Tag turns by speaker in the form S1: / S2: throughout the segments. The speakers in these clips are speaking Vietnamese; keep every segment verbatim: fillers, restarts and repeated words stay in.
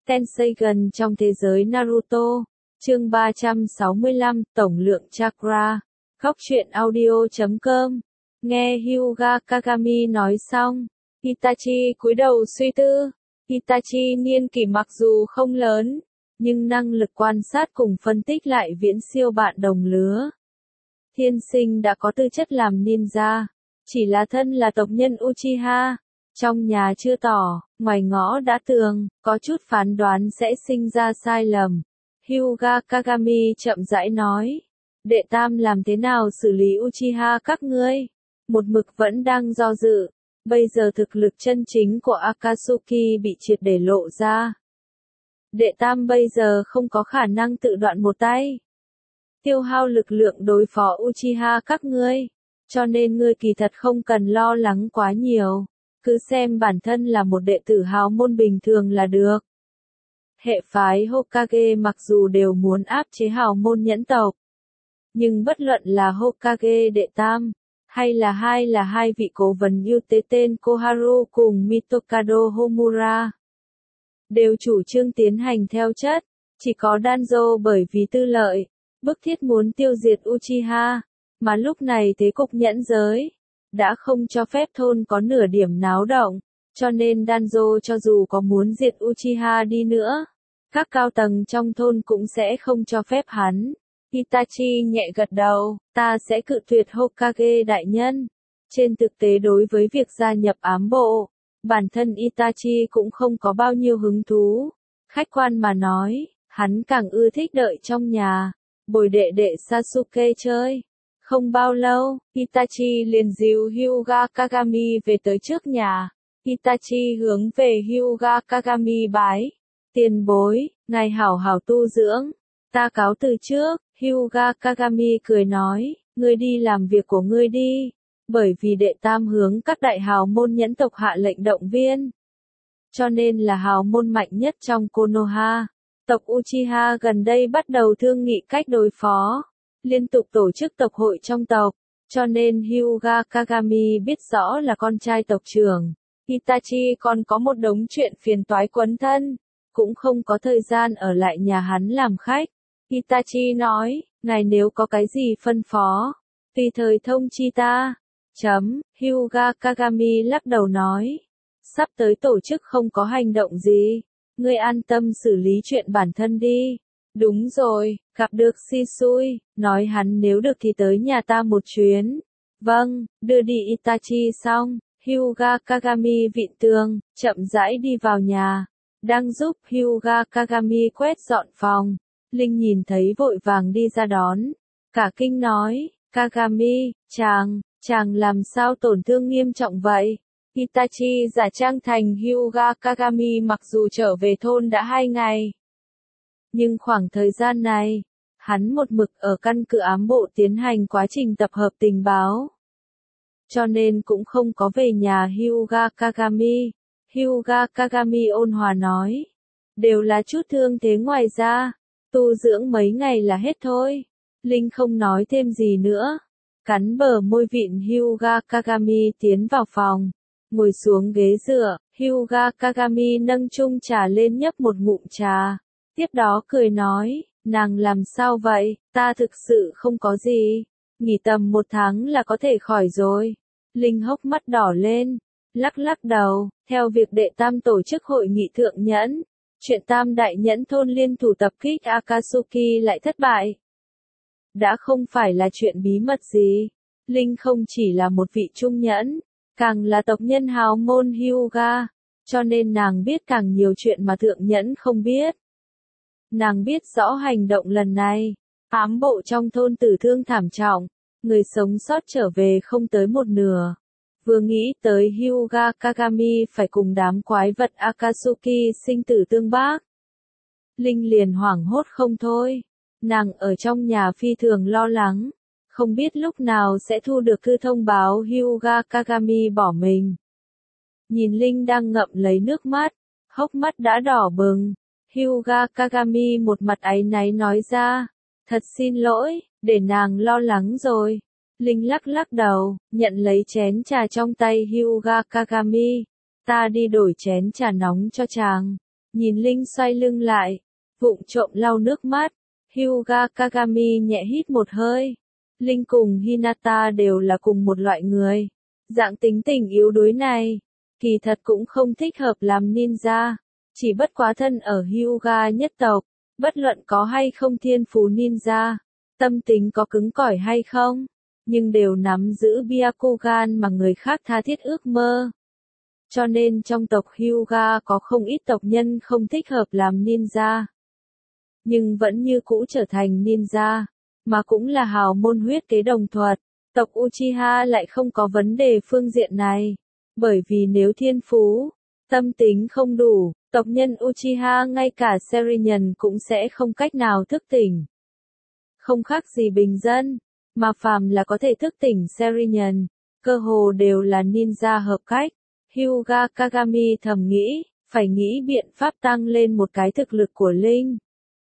S1: Tenseigan trong thế giới Naruto. Chương ba trăm sáu mươi lăm, Tổng lượng Chakra. Góc truyện audio chấm com. Nghe Hyuga Kagami nói xong, Itachi cúi đầu suy tư. Itachi niên kỷ mặc dù không lớn, nhưng năng lực quan sát cùng phân tích lại viễn siêu bạn đồng lứa. Thiên sinh đã có tư chất làm ninja, chỉ là thân là tộc nhân Uchiha. Trong nhà chưa tỏ, ngoài ngõ đã tường, có chút phán đoán sẽ sinh ra sai lầm. Hyuga Kagami chậm rãi nói, đệ tam làm thế nào xử lý Uchiha các ngươi? Một mực vẫn đang do dự, bây giờ thực lực chân chính của Akatsuki bị triệt để lộ ra. Đệ tam bây giờ không có khả năng tự đoạn một tay, tiêu hao lực lượng đối phó Uchiha các ngươi, cho nên ngươi kỳ thật không cần lo lắng quá nhiều. Cứ xem bản thân là một đệ tử hào môn bình thường là được. Hệ phái Hokage mặc dù đều muốn áp chế hào môn nhẫn tộc, nhưng bất luận là Hokage đệ tam, hay là hai là hai vị cố vấn ưu tế tên Koharu cùng Mitokado Homura, đều chủ trương tiến hành theo chất, chỉ có Danzo bởi vì tư lợi, bức thiết muốn tiêu diệt Uchiha, mà lúc này thế cục nhẫn giới đã không cho phép thôn có nửa điểm náo động, cho nên Danzo cho dù có muốn diệt Uchiha đi nữa, các cao tầng trong thôn cũng sẽ không cho phép hắn. Itachi nhẹ gật đầu, ta sẽ cự tuyệt Hokage đại nhân. Trên thực tế đối với việc gia nhập ám bộ, bản thân Itachi cũng không có bao nhiêu hứng thú. Khách quan mà nói, hắn càng ưa thích đợi trong nhà, bồi đệ đệ Sasuke chơi. Không bao lâu, Itachi liền dìu Hyuga Kagami về tới trước nhà. Itachi hướng về Hyuga Kagami bái. Tiền bối, ngài hảo hảo tu dưỡng. Ta cáo từ trước, Hyuga Kagami cười nói, ngươi đi làm việc của ngươi đi. Bởi vì đệ tam hướng các đại hào môn nhẫn tộc hạ lệnh động viên, cho nên là hào môn mạnh nhất trong Konoha. Tộc Uchiha gần đây bắt đầu thương nghị cách đối phó, liên tục tổ chức tộc hội trong tộc, cho nên Hyuga Kagami biết rõ là con trai tộc trưởng. Itachi còn có một đống chuyện phiền toái quấn thân, cũng không có thời gian ở lại nhà hắn làm khách. Itachi nói, ngài nếu có cái gì phân phó, tùy thời thông chi ta. Chấm, Hyuga Kagami lắc đầu nói, sắp tới tổ chức không có hành động gì, ngươi an tâm xử lý chuyện bản thân đi. Đúng rồi, gặp được Shisui, nói hắn nếu được thì tới nhà ta một chuyến. Vâng, đưa đi Itachi xong, Hyuga Kagami vịn tường, chậm rãi đi vào nhà. Đang giúp Hyuga Kagami quét dọn phòng, Linh nhìn thấy vội vàng đi ra đón. Cả kinh nói, Kagami, chàng, chàng làm sao tổn thương nghiêm trọng vậy? Itachi giả trang thành Hyuga Kagami mặc dù trở về thôn đã hai ngày. Nhưng khoảng thời gian này, hắn một mực ở căn cứ ám bộ tiến hành quá trình tập hợp tình báo. Cho nên cũng không có về nhà Hyuga Kagami. Hyuga Kagami ôn hòa nói, đều là chút thương thế ngoài ra, tu dưỡng mấy ngày là hết thôi. Linh không nói thêm gì nữa, cắn bờ môi vịn Hyuga Kagami tiến vào phòng, ngồi xuống ghế dựa. Hyuga Kagami nâng chung trà lên nhấp một ngụm trà. Tiếp đó cười nói, nàng làm sao vậy, ta thực sự không có gì, nghỉ tầm một tháng là có thể khỏi rồi. Linh hốc mắt đỏ lên, lắc lắc đầu, theo việc đệ tam tổ chức hội nghị thượng nhẫn, chuyện tam đại nhẫn thôn liên thủ tập kích Akatsuki lại thất bại. Đã không phải là chuyện bí mật gì, Linh không chỉ là một vị trung nhẫn, càng là tộc nhân hào môn Hyuga, cho nên nàng biết càng nhiều chuyện mà thượng nhẫn không biết. Nàng biết rõ hành động lần này, ám bộ trong thôn tử thương thảm trọng, người sống sót trở về không tới một nửa. Vừa nghĩ tới Hyuga Kagami phải cùng đám quái vật Akatsuki sinh tử tương bác, Linh liền hoảng hốt không thôi. Nàng ở trong nhà phi thường lo lắng, không biết lúc nào sẽ thu được thư thông báo Hyuga Kagami bỏ mình. Nhìn Linh đang ngậm lấy nước mắt, hốc mắt đã đỏ bừng. Hyuga Kagami một mặt áy náy nói ra, thật xin lỗi, để nàng lo lắng rồi. Linh lắc lắc đầu, nhận lấy chén trà trong tay Hyuga Kagami. Ta đi đổi chén trà nóng cho chàng. Nhìn Linh xoay lưng lại, vụng trộm lau nước mắt, Hyuga Kagami nhẹ hít một hơi. Linh cùng Hinata đều là cùng một loại người. Dạng tính tình yếu đuối này, kỳ thật cũng không thích hợp làm ninja. Chỉ bất quá thân ở Hyuga nhất tộc, bất luận có hay không thiên phú ninja, tâm tính có cứng cỏi hay không, nhưng đều nắm giữ Byakugan mà người khác tha thiết ước mơ. Cho nên trong tộc Hyuga có không ít tộc nhân không thích hợp làm ninja. Nhưng vẫn như cũ trở thành ninja, mà cũng là hào môn huyết kế đồng thuật. Tộc Uchiha lại không có vấn đề phương diện này, bởi vì nếu thiên phú, tâm tính không đủ, tộc nhân Uchiha ngay cả Sharingan cũng sẽ không cách nào thức tỉnh. Không khác gì bình dân, mà phàm là có thể thức tỉnh Sharingan, cơ hồ đều là ninja hợp cách. Hyuga Kagami thầm nghĩ, phải nghĩ biện pháp tăng lên một cái thực lực của Linh.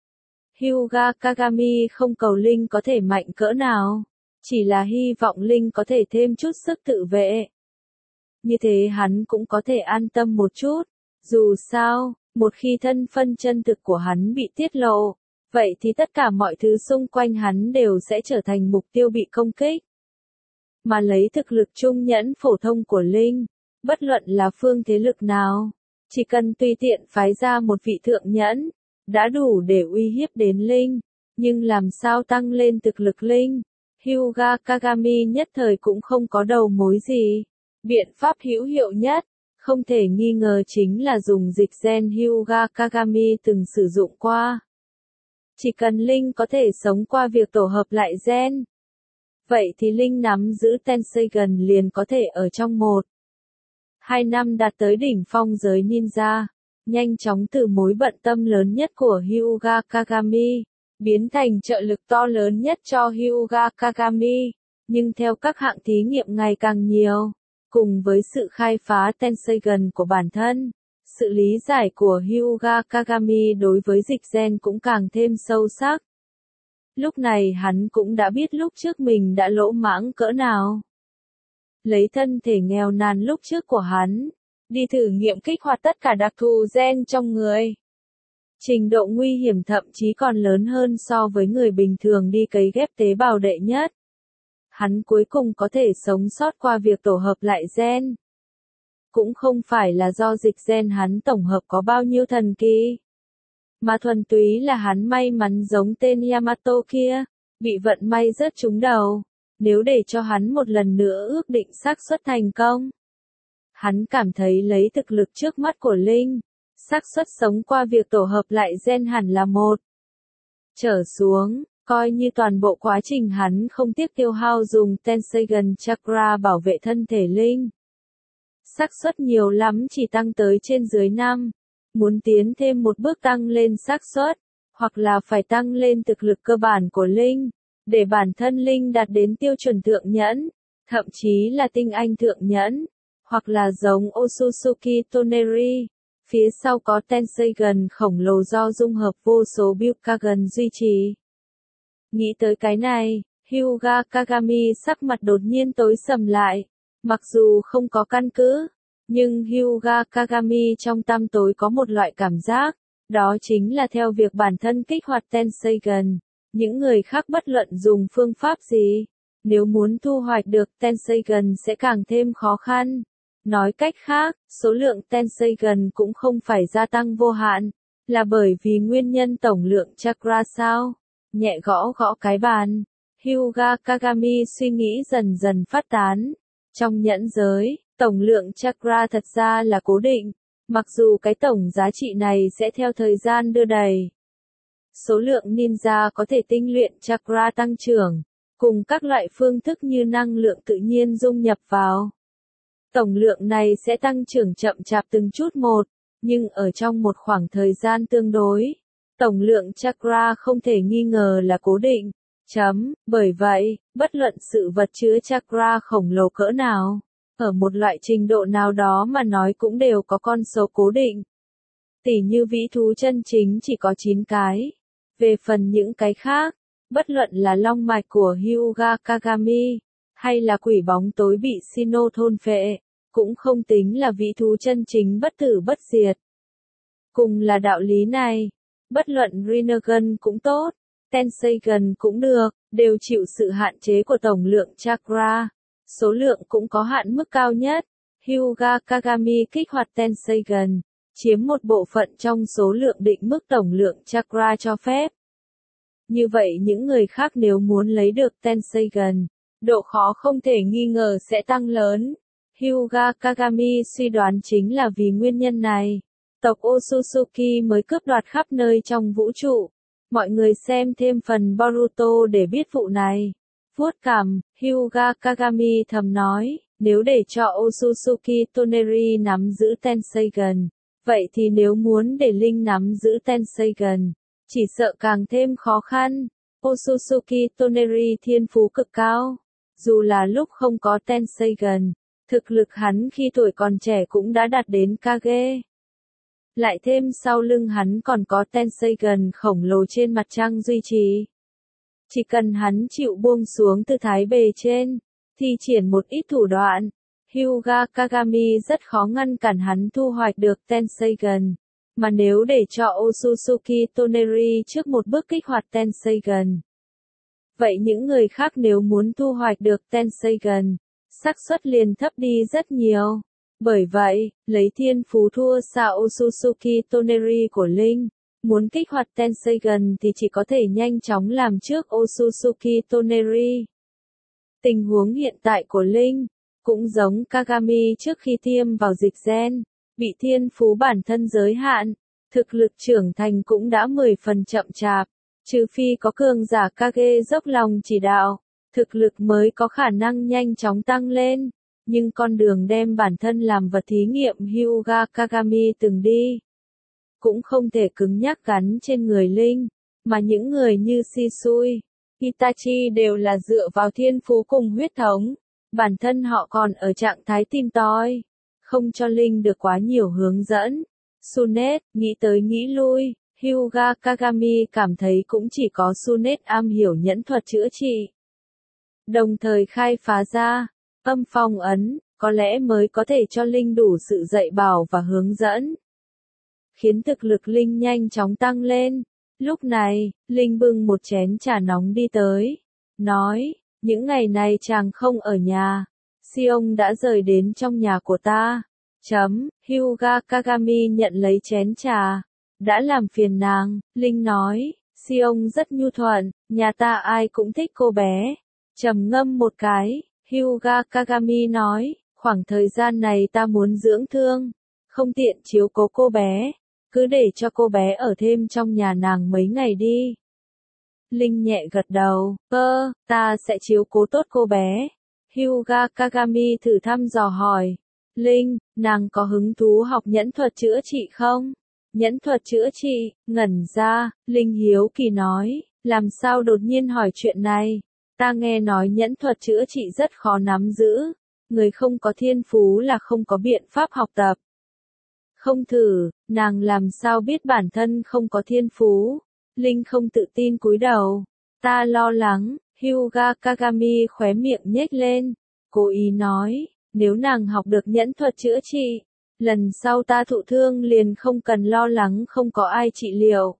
S1: Hyuga Kagami không cầu Linh có thể mạnh cỡ nào, chỉ là hy vọng Linh có thể thêm chút sức tự vệ. Như thế hắn cũng có thể an tâm một chút, dù sao, một khi thân phân chân thực của hắn bị tiết lộ, vậy thì tất cả mọi thứ xung quanh hắn đều sẽ trở thành mục tiêu bị công kích. Mà lấy thực lực trung nhẫn phổ thông của Linh, bất luận là phương thế lực nào, chỉ cần tùy tiện phái ra một vị thượng nhẫn, đã đủ để uy hiếp đến Linh, nhưng làm sao tăng lên thực lực Linh, Hyuga Kagami nhất thời cũng không có đầu mối gì. Biện pháp hữu hiệu nhất, không thể nghi ngờ chính là dùng dịch gen Hyuga Kagami từng sử dụng qua. Chỉ cần Linh có thể sống qua việc tổ hợp lại gen, vậy thì Linh nắm giữ Tenseigan liền có thể ở trong một hai năm đạt tới đỉnh phong giới ninja, nhanh chóng từ mối bận tâm lớn nhất của Hyuga Kagami, biến thành trợ lực to lớn nhất cho Hyuga Kagami. Nhưng theo các hạng thí nghiệm ngày càng nhiều, cùng với sự khai phá Tenseigan của bản thân, sự lý giải của Hyuga Kagami đối với dịch gen cũng càng thêm sâu sắc. Lúc này hắn cũng đã biết lúc trước mình đã lỗ mãng cỡ nào. Lấy thân thể nghèo nàn lúc trước của hắn, đi thử nghiệm kích hoạt tất cả đặc thù gen trong người. Trình độ nguy hiểm thậm chí còn lớn hơn so với người bình thường đi cấy ghép tế bào đệ nhất. Hắn cuối cùng có thể sống sót qua việc tổ hợp lại gen. Cũng không phải là do dịch gen hắn tổng hợp có bao nhiêu thần kỳ, mà thuần túy là hắn may mắn giống tên Yamato kia, bị vận may rớt trúng đầu. Nếu để cho hắn một lần nữa ước định xác suất thành công, hắn cảm thấy lấy thực lực trước mắt của Linh, xác suất sống qua việc tổ hợp lại gen hẳn là một trở xuống, coi như toàn bộ quá trình hắn không tiếc tiêu hao dùng Tenseigan Chakra bảo vệ thân thể Linh. Xác suất nhiều lắm chỉ tăng tới trên dưới năm, muốn tiến thêm một bước tăng lên xác suất, hoặc là phải tăng lên thực lực cơ bản của Linh, để bản thân Linh đạt đến tiêu chuẩn thượng nhẫn, thậm chí là tinh anh thượng nhẫn, hoặc là giống Otsutsuki Toneri, phía sau có Tenseigan khổng lồ do dung hợp vô số Byakugan duy trì. Nghĩ tới cái này, Hyuga Kagami sắc mặt đột nhiên tối sầm lại, mặc dù không có căn cứ, nhưng Hyuga Kagami trong tăm tối có một loại cảm giác, đó chính là theo việc bản thân kích hoạt Tenseigan, những người khác bất luận dùng phương pháp gì, nếu muốn thu hoạch được Tenseigan sẽ càng thêm khó khăn. Nói cách khác, số lượng Tenseigan cũng không phải gia tăng vô hạn, là bởi vì nguyên nhân tổng lượng chakra sao? Nhẹ gõ gõ cái bàn, Hyuga Kagami suy nghĩ dần dần phát tán. Trong nhẫn giới, tổng lượng chakra thật ra là cố định, mặc dù cái tổng giá trị này sẽ theo thời gian đưa đẩy. Số lượng ninja có thể tinh luyện chakra tăng trưởng, cùng các loại phương thức như năng lượng tự nhiên dung nhập vào. Tổng lượng này sẽ tăng trưởng chậm chạp từng chút một, nhưng ở trong một khoảng thời gian tương đối, tổng lượng chakra không thể nghi ngờ là cố định. Chấm, bởi vậy, bất luận sự vật chứa chakra khổng lồ cỡ nào, ở một loại trình độ nào đó mà nói cũng đều có con số cố định. Tỉ như vĩ thú chân chính chỉ có chín cái. Về phần những cái khác, bất luận là long mạch của Hyuga Kagami, hay là quỷ bóng tối bị Shino thôn phệ, cũng không tính là vĩ thú chân chính bất tử bất diệt. Cùng là đạo lý này, bất luận Rinnegan cũng tốt, Tenseigan cũng được, đều chịu sự hạn chế của tổng lượng chakra. Số lượng cũng có hạn mức cao nhất. Hyuga Kagami kích hoạt Tenseigan, chiếm một bộ phận trong số lượng định mức tổng lượng chakra cho phép. Như vậy những người khác nếu muốn lấy được Tenseigan, độ khó không thể nghi ngờ sẽ tăng lớn. Hyuga Kagami suy đoán chính là vì nguyên nhân này, tộc Otsutsuki mới cướp đoạt khắp nơi trong vũ trụ. Mọi người xem thêm phần Boruto để biết vụ này. Vuốt cằm, Hyuga Kagami thầm nói, nếu để cho Otsutsuki Toneri nắm giữ Tenseigan, vậy thì nếu muốn để Linh nắm giữ Tenseigan, chỉ sợ càng thêm khó khăn. Otsutsuki Toneri thiên phú cực cao, dù là lúc không có Tenseigan, thực lực hắn khi tuổi còn trẻ cũng đã đạt đến Kage. Lại thêm sau lưng hắn còn có Tenseigan khổng lồ trên mặt trăng duy trì. Chỉ cần hắn chịu buông xuống từ thái bề trên, thi triển một ít thủ đoạn, Hyuga Kagami rất khó ngăn cản hắn thu hoạch được Tenseigan. Mà nếu để cho Otsutsuki Toneri trước một bước kích hoạt Tenseigan, vậy những người khác nếu muốn thu hoạch được Tenseigan, xác suất liền thấp đi rất nhiều. Bởi vậy, lấy thiên phú thua xa Otsutsuki Toneri của Linh, muốn kích hoạt Tenseigan thì chỉ có thể nhanh chóng làm trước Otsutsuki Toneri. Tình huống hiện tại của Linh, cũng giống Kagami trước khi tiêm vào dịch gen, bị thiên phú bản thân giới hạn, thực lực trưởng thành cũng đã mười phần chậm chạp, trừ phi có cường giả Kage dốc lòng chỉ đạo, thực lực mới có khả năng nhanh chóng tăng lên. Nhưng con đường đem bản thân làm vật thí nghiệm Hyuga Kagami từng đi, cũng không thể cứng nhắc gắn trên người Linh, mà những người như Shisui, Itachi đều là dựa vào thiên phú cùng huyết thống, bản thân họ còn ở trạng thái tìm tòi, không cho Linh được quá nhiều hướng dẫn. Sunet, nghĩ tới nghĩ lui, Hyuga Kagami cảm thấy cũng chỉ có Sunet am hiểu nhẫn thuật chữa trị, đồng thời khai phá ra âm phong ấn, có lẽ mới có thể cho Linh đủ sự dạy bảo và hướng dẫn, khiến thực lực Linh nhanh chóng tăng lên. Lúc này, Linh bưng một chén trà nóng đi tới, nói, những ngày này chàng không ở nhà, Sion đã rời đến trong nhà của ta. Chấm, Hyuga Kagami nhận lấy chén trà, đã làm phiền nàng, Linh nói, Sion rất nhu thuận, nhà ta ai cũng thích cô bé. Trầm ngâm một cái, Hyuga Kagami nói, khoảng thời gian này ta muốn dưỡng thương, không tiện chiếu cố cô bé, cứ để cho cô bé ở thêm trong nhà nàng mấy ngày đi. Linh nhẹ gật đầu, ơ, ta sẽ chiếu cố tốt cô bé. Hyuga Kagami thử thăm dò hỏi, Linh, nàng có hứng thú học nhẫn thuật chữa trị không? Nhẫn thuật chữa trị, ngẩn ra, Linh hiếu kỳ nói, làm sao đột nhiên hỏi chuyện này? Ta nghe nói nhẫn thuật chữa trị rất khó nắm giữ, người không có thiên phú là không có biện pháp học tập. Không thử, nàng làm sao biết bản thân không có thiên phú? Linh không tự tin cúi đầu. Ta lo lắng, Hyuga Kagami khóe miệng nhếch lên, cố ý nói, nếu nàng học được nhẫn thuật chữa trị, lần sau ta thụ thương liền không cần lo lắng không có ai trị liệu.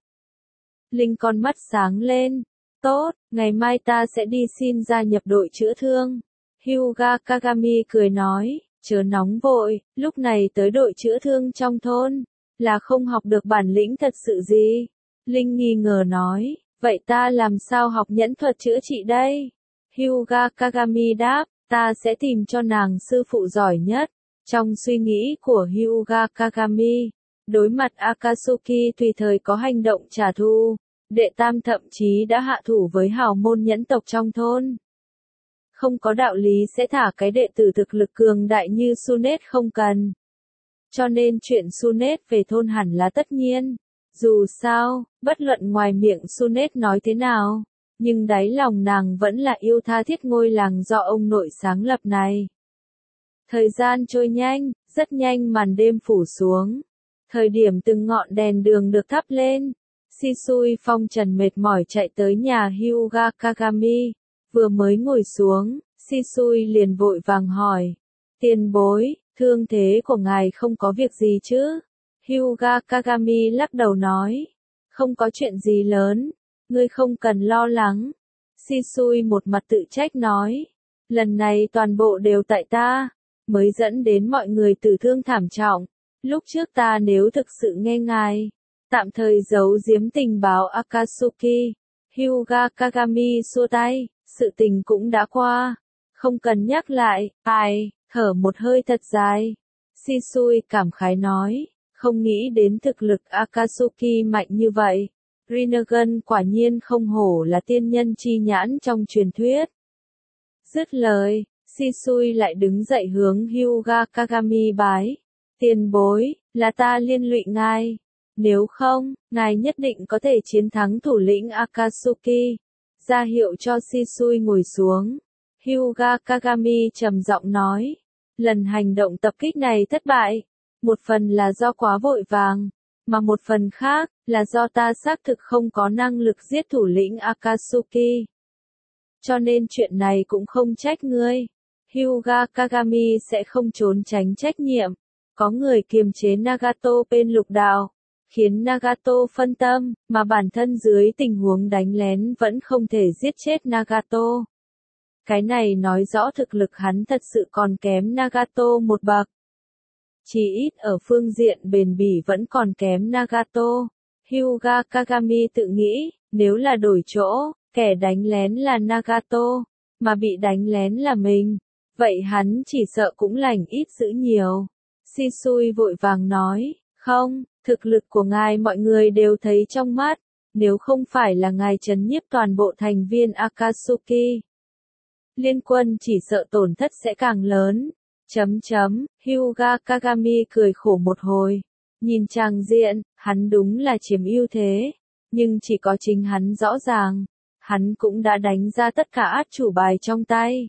S1: Linh con mắt sáng lên. Tốt, ngày mai ta sẽ đi xin gia nhập đội chữa thương. Hyuga Kagami cười nói, chớ nóng vội, lúc này tới đội chữa thương trong thôn, là không học được bản lĩnh thật sự gì. Linh nghi ngờ nói, vậy ta làm sao học nhẫn thuật chữa trị đây? Hyuga Kagami đáp, ta sẽ tìm cho nàng sư phụ giỏi nhất. Trong suy nghĩ của Hyuga Kagami, đối mặt Akatsuki tùy thời có hành động trả thù. Đệ tam thậm chí đã hạ thủ với hào môn nhẫn tộc trong thôn. Không có đạo lý sẽ thả cái đệ tử thực lực cường đại như Sunet không cần. Cho nên chuyện Sunet về thôn hẳn là tất nhiên. Dù sao, bất luận ngoài miệng Sunet nói thế nào, nhưng đáy lòng nàng vẫn là yêu tha thiết ngôi làng do ông nội sáng lập này. Thời gian trôi nhanh, rất nhanh màn đêm phủ xuống. Thời điểm từng ngọn đèn đường được thắp lên, Shisui phong trần mệt mỏi chạy tới nhà Hyuga Kagami, vừa mới ngồi xuống, Shisui liền vội vàng hỏi, tiền bối, thương thế của ngài không có việc gì chứ? Hyuga Kagami lắc đầu nói. Không có chuyện gì lớn, ngươi không cần lo lắng. Shisui một mặt tự trách nói. Lần này toàn bộ đều tại ta, mới dẫn đến mọi người tử thương thảm trọng. Lúc trước ta nếu thực sự nghe ngài, tạm thời giấu giếm tình báo Akatsuki. Hyuga Kagami xua tay, sự tình cũng đã qua. Không cần nhắc lại, ai, thở một hơi thật dài. Shisui cảm khái nói, không nghĩ đến thực lực Akatsuki mạnh như vậy. Rinnegan quả nhiên không hổ là tiên nhân chi nhãn trong truyền thuyết. Dứt lời, Shisui lại đứng dậy hướng Hyuga Kagami bái. Tiền bối, là ta liên lụy ngài. Nếu không, ngài nhất định có thể chiến thắng thủ lĩnh Akatsuki. Ra hiệu cho Shisui ngồi xuống. Hyuga Kagami trầm giọng nói. Lần hành động tập kích này thất bại. Một phần là do quá vội vàng, mà một phần khác là do ta xác thực không có năng lực giết thủ lĩnh Akatsuki. Cho nên chuyện này cũng không trách ngươi. Hyuga Kagami sẽ không trốn tránh trách nhiệm. Có người kiềm chế Nagato bên lục đạo, khiến Nagato phân tâm, mà bản thân dưới tình huống đánh lén vẫn không thể giết chết Nagato. Cái này nói rõ thực lực hắn thật sự còn kém Nagato một bậc. Chỉ ít ở phương diện bền bỉ vẫn còn kém Nagato. Hyuga Kagami tự nghĩ, nếu là đổi chỗ, kẻ đánh lén là Nagato, mà bị đánh lén là mình, vậy hắn chỉ sợ cũng lành ít dữ nhiều. Shisui vội vàng nói, không, thực lực của ngài mọi người đều thấy trong mắt, nếu không phải là ngài trấn nhiếp toàn bộ thành viên Akatsuki, liên quân chỉ sợ tổn thất sẽ càng lớn. Chấm chấm, Hyuga Kagami cười khổ một hồi. Nhìn chàng diện, hắn đúng là chiếm ưu thế. Nhưng chỉ có chính hắn rõ ràng. Hắn cũng đã đánh ra tất cả át chủ bài trong tay.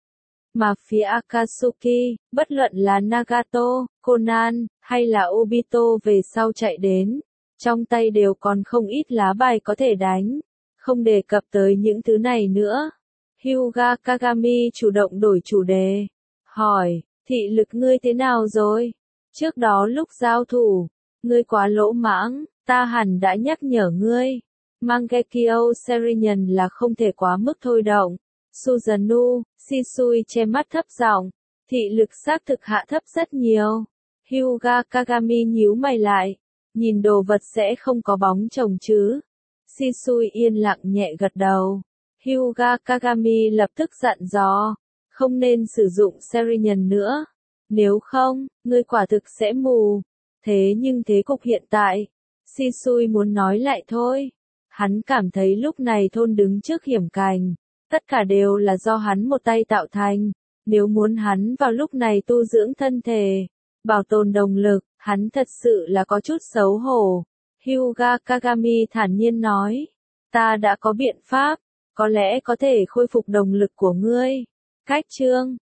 S1: Mà phía Akatsuki, bất luận là Nagato, Conan, hay là Obito về sau chạy đến. Trong tay đều còn không ít lá bài có thể đánh. Không đề cập tới những thứ này nữa. Hyuga Kagami chủ động đổi chủ đề. Hỏi, thị lực ngươi thế nào rồi? Trước đó lúc giao thủ, ngươi quá lỗ mãng, ta hẳn đã nhắc nhở ngươi. Mangekyo Serenian là không thể quá mức thôi động. Suzanu, Shisui che mắt thấp giọng, thị lực xác thực hạ thấp rất nhiều. Hyuga Kagami nhíu mày lại, nhìn đồ vật sẽ không có bóng chồng chứ. Shisui yên lặng nhẹ gật đầu. Hyuga Kagami lập tức dặn dò, không nên sử dụng Serenian nữa. Nếu không, ngươi quả thực sẽ mù. Thế nhưng thế cục hiện tại, Shisui muốn nói lại thôi. Hắn cảm thấy lúc này thôn đứng trước hiểm cảnh. Tất cả đều là do hắn một tay tạo thành. Nếu muốn hắn vào lúc này tu dưỡng thân thể, bảo tồn động lực, hắn thật sự là có chút xấu hổ. Hyuga Kagami thản nhiên nói, ta đã có biện pháp, có lẽ có thể khôi phục động lực của ngươi. Cách chương